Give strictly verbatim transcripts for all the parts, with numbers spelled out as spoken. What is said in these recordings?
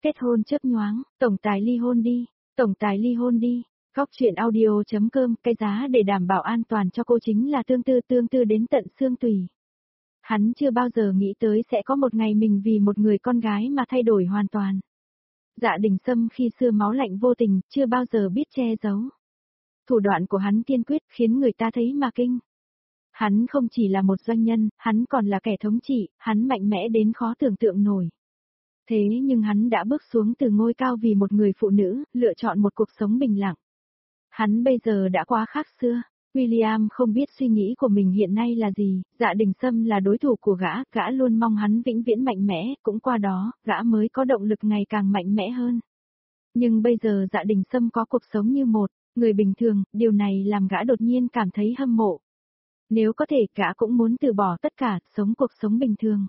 Kết hôn chớp nhoáng, tổng tài ly hôn đi, tổng tài ly hôn đi. Góc truyện audio.com, cái giá để đảm bảo an toàn cho cô chính là tương tư tương tư đến tận xương tủy. Hắn chưa bao giờ nghĩ tới sẽ có một ngày mình vì một người con gái mà thay đổi hoàn toàn. Dạ Đình Sâm khi xưa máu lạnh vô tình, chưa bao giờ biết che giấu. Thủ đoạn của hắn kiên quyết khiến người ta thấy mà kinh. Hắn không chỉ là một doanh nhân, hắn còn là kẻ thống trị, hắn mạnh mẽ đến khó tưởng tượng nổi. Thế nhưng hắn đã bước xuống từ ngôi cao vì một người phụ nữ, lựa chọn một cuộc sống bình lặng. Hắn bây giờ đã quá khác xưa. William không biết suy nghĩ của mình hiện nay là gì, Dạ Đình Sâm là đối thủ của gã, gã luôn mong hắn vĩnh viễn mạnh mẽ, cũng qua đó, gã mới có động lực ngày càng mạnh mẽ hơn. Nhưng bây giờ Dạ Đình Sâm có cuộc sống như một người bình thường, điều này làm gã đột nhiên cảm thấy hâm mộ. Nếu có thể, gã cũng muốn từ bỏ tất cả, sống cuộc sống bình thường.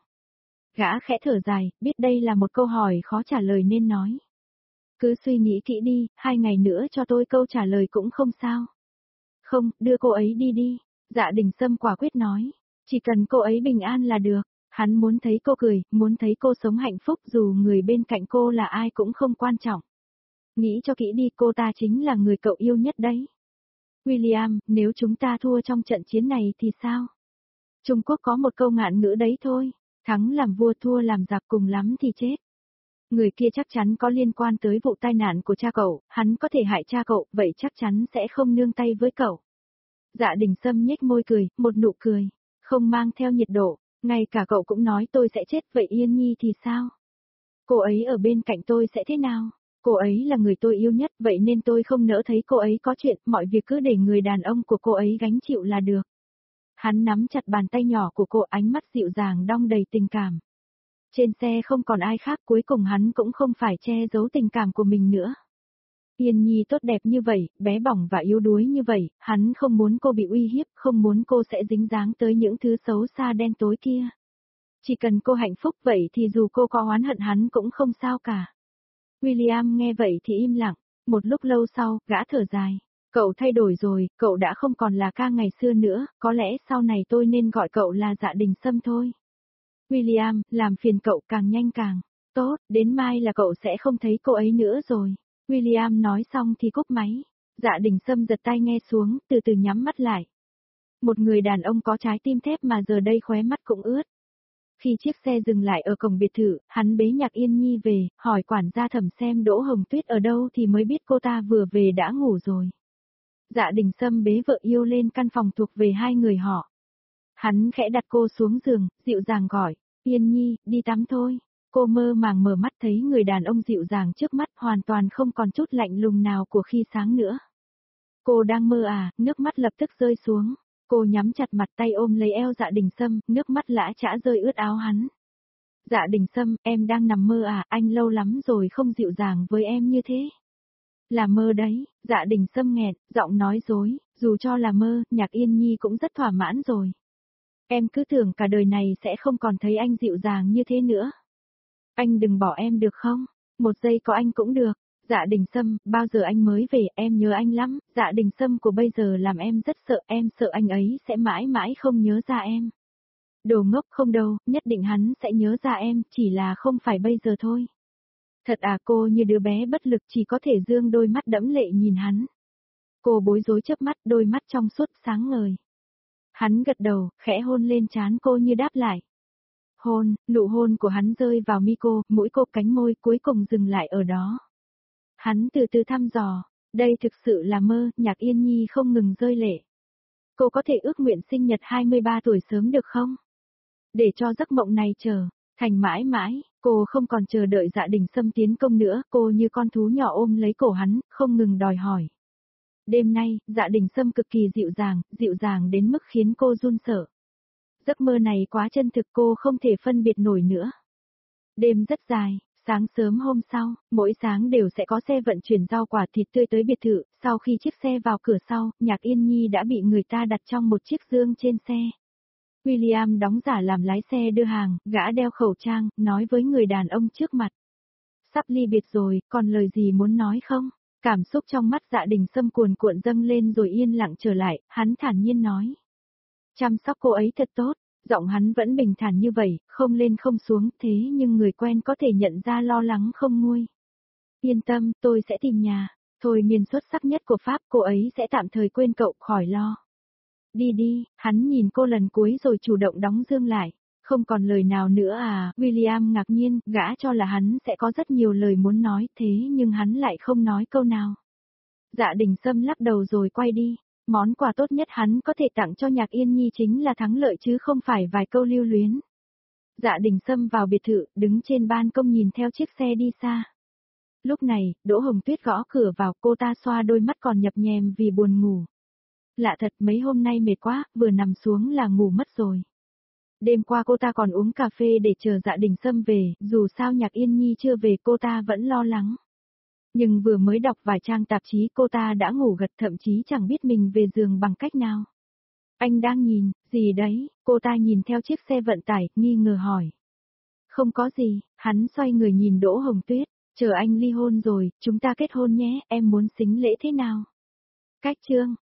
Gã khẽ thở dài, biết đây là một câu hỏi khó trả lời nên nói. Cứ suy nghĩ kỹ đi, hai ngày nữa cho tôi câu trả lời cũng không sao. Không, đưa cô ấy đi đi. Dạ Đình Sâm quả quyết nói. Chỉ cần cô ấy bình an là được. Hắn muốn thấy cô cười, muốn thấy cô sống hạnh phúc dù người bên cạnh cô là ai cũng không quan trọng. Nghĩ cho kỹ đi, cô ta chính là người cậu yêu nhất đấy. William, nếu chúng ta thua trong trận chiến này thì sao? Trung Quốc có một câu ngạn ngữ đấy thôi. Thắng làm vua, thua làm giặc, cùng lắm thì chết. Người kia chắc chắn có liên quan tới vụ tai nạn của cha cậu, hắn có thể hại cha cậu, vậy chắc chắn sẽ không nương tay với cậu. Dạ Đình Sâm nhếch môi cười, một nụ cười, không mang theo nhiệt độ, ngay cả cậu cũng nói tôi sẽ chết, vậy Yên Nhi thì sao? Cô ấy ở bên cạnh tôi sẽ thế nào? Cô ấy là người tôi yêu nhất, vậy nên tôi không nỡ thấy cô ấy có chuyện, mọi việc cứ để người đàn ông của cô ấy gánh chịu là được. Hắn nắm chặt bàn tay nhỏ của cô, ánh mắt dịu dàng đong đầy tình cảm. Trên xe không còn ai khác, cuối cùng hắn cũng không phải che giấu tình cảm của mình nữa. Yên Nhi tốt đẹp như vậy, bé bỏng và yếu đuối như vậy, hắn không muốn cô bị uy hiếp, không muốn cô sẽ dính dáng tới những thứ xấu xa đen tối kia. Chỉ cần cô hạnh phúc vậy thì dù cô có oán hận hắn cũng không sao cả. William nghe vậy thì im lặng, một lúc lâu sau, gã thở dài. Cậu thay đổi rồi, cậu đã không còn là ca ngày xưa nữa, có lẽ sau này tôi nên gọi cậu là Dạ Đình Sâm thôi. William, làm phiền cậu càng nhanh càng tốt, đến mai là cậu sẽ không thấy cô ấy nữa rồi. William nói xong thì cúp máy. Dạ Đình Sâm giật tai nghe xuống, từ từ nhắm mắt lại. Một người đàn ông có trái tim thép mà giờ đây khóe mắt cũng ướt. Khi chiếc xe dừng lại ở cổng biệt thự, hắn bế Nhạc Yên Nhi về, hỏi quản gia Thẩm xem Đỗ Hồng Tuyết ở đâu thì mới biết cô ta vừa về đã ngủ rồi. Dạ Đình Sâm bế vợ yêu lên căn phòng thuộc về hai người họ. Hắn khẽ đặt cô xuống giường, dịu dàng gọi, Yên Nhi, đi tắm thôi. Cô mơ màng mở mắt thấy người đàn ông dịu dàng trước mắt, hoàn toàn không còn chút lạnh lùng nào của khi sáng nữa. Cô đang mơ à, nước mắt lập tức rơi xuống. Cô nhắm chặt mặt, tay ôm lấy eo Dạ Đình Sâm, nước mắt lã chã rơi ướt áo hắn. Dạ Đình Sâm, em đang nằm mơ à, anh lâu lắm rồi không dịu dàng với em như thế. Là mơ đấy, Dạ Đình Sâm nghẹn, giọng nói dối, dù cho là mơ, Nhạc Yên Nhi cũng rất thỏa mãn rồi. Em cứ tưởng cả đời này sẽ không còn thấy anh dịu dàng như thế nữa. Anh đừng bỏ em được không? Một giây có anh cũng được. Dạ Đình Sâm, bao giờ anh mới về, em nhớ anh lắm. Dạ Đình Sâm của bây giờ làm em rất sợ, em sợ anh ấy sẽ mãi mãi không nhớ ra em. Đồ ngốc, không đâu, nhất định hắn sẽ nhớ ra em, chỉ là không phải bây giờ thôi. Thật à, cô như đứa bé bất lực chỉ có thể dương đôi mắt đẫm lệ nhìn hắn. Cô bối rối chớp mắt, đôi mắt trong suốt sáng ngời. Hắn gật đầu, khẽ hôn lên trán cô như đáp lại. Hôn, nụ hôn của hắn rơi vào mi cô, mũi cô, cánh môi, cuối cùng dừng lại ở đó. Hắn từ từ thăm dò, đây thực sự là mơ, Nhạc Yên Nhi không ngừng rơi lệ. Cô có thể ước nguyện sinh nhật hai mươi ba tuổi sớm được không? Để cho giấc mộng này chờ, thành mãi mãi, cô không còn chờ đợi Dạ Đình Sâm tiến công nữa, cô như con thú nhỏ ôm lấy cổ hắn, không ngừng đòi hỏi. Đêm nay, Dạ Đình Sâm cực kỳ dịu dàng, dịu dàng đến mức khiến cô run sợ. Giấc mơ này quá chân thực, cô không thể phân biệt nổi nữa. Đêm rất dài, sáng sớm hôm sau, mỗi sáng đều sẽ có xe vận chuyển rau quả thịt tươi tới biệt thự, sau khi chiếc xe vào cửa sau, Nhạc Yên Nhi đã bị người ta đặt trong một chiếc dương trên xe. William đóng giả làm lái xe đưa hàng, gã đeo khẩu trang, nói với người đàn ông trước mặt. Sắp ly biệt rồi, còn lời gì muốn nói không? Cảm xúc trong mắt Dạ Đình Sâm cuồn cuộn dâng lên rồi yên lặng trở lại, hắn thản nhiên nói. Chăm sóc cô ấy thật tốt. Giọng hắn vẫn bình thản như vậy, không lên không xuống, thế nhưng người quen có thể nhận ra lo lắng không nguôi. Yên tâm, tôi sẽ tìm nhà. Thôi miên xuất sắc nhất của Pháp, cô ấy sẽ tạm thời quên cậu, khỏi lo. Đi đi, hắn nhìn cô lần cuối rồi chủ động đóng dương lại. Không còn lời nào nữa à, William ngạc nhiên, gã cho là hắn sẽ có rất nhiều lời muốn nói, thế nhưng hắn lại không nói câu nào. Dạ Đình Sâm lắc đầu rồi quay đi. Món quà tốt nhất hắn có thể tặng cho Nhạc Yên Nhi chính là thắng lợi chứ không phải vài câu lưu luyến. Dạ Đình Sâm vào biệt thự, đứng trên ban công nhìn theo chiếc xe đi xa. Lúc này, Đỗ Hồng Tuyết gõ cửa vào, cô ta xoa đôi mắt còn nhập nhèm vì buồn ngủ. Lạ thật, mấy hôm nay mệt quá, vừa nằm xuống là ngủ mất rồi. Đêm qua cô ta còn uống cà phê để chờ Dạ Đình Sâm về, dù sao Nhạc Yên Nhi chưa về cô ta vẫn lo lắng. Nhưng vừa mới đọc vài trang tạp chí cô ta đã ngủ gật, thậm chí chẳng biết mình về giường bằng cách nào. Anh đang nhìn, gì đấy, cô ta nhìn theo chiếc xe vận tải, nghi ngờ hỏi. Không có gì, hắn xoay người nhìn Đỗ Hồng Tuyết, chờ anh ly hôn rồi, chúng ta kết hôn nhé, em muốn xính lễ thế nào? Cách chương.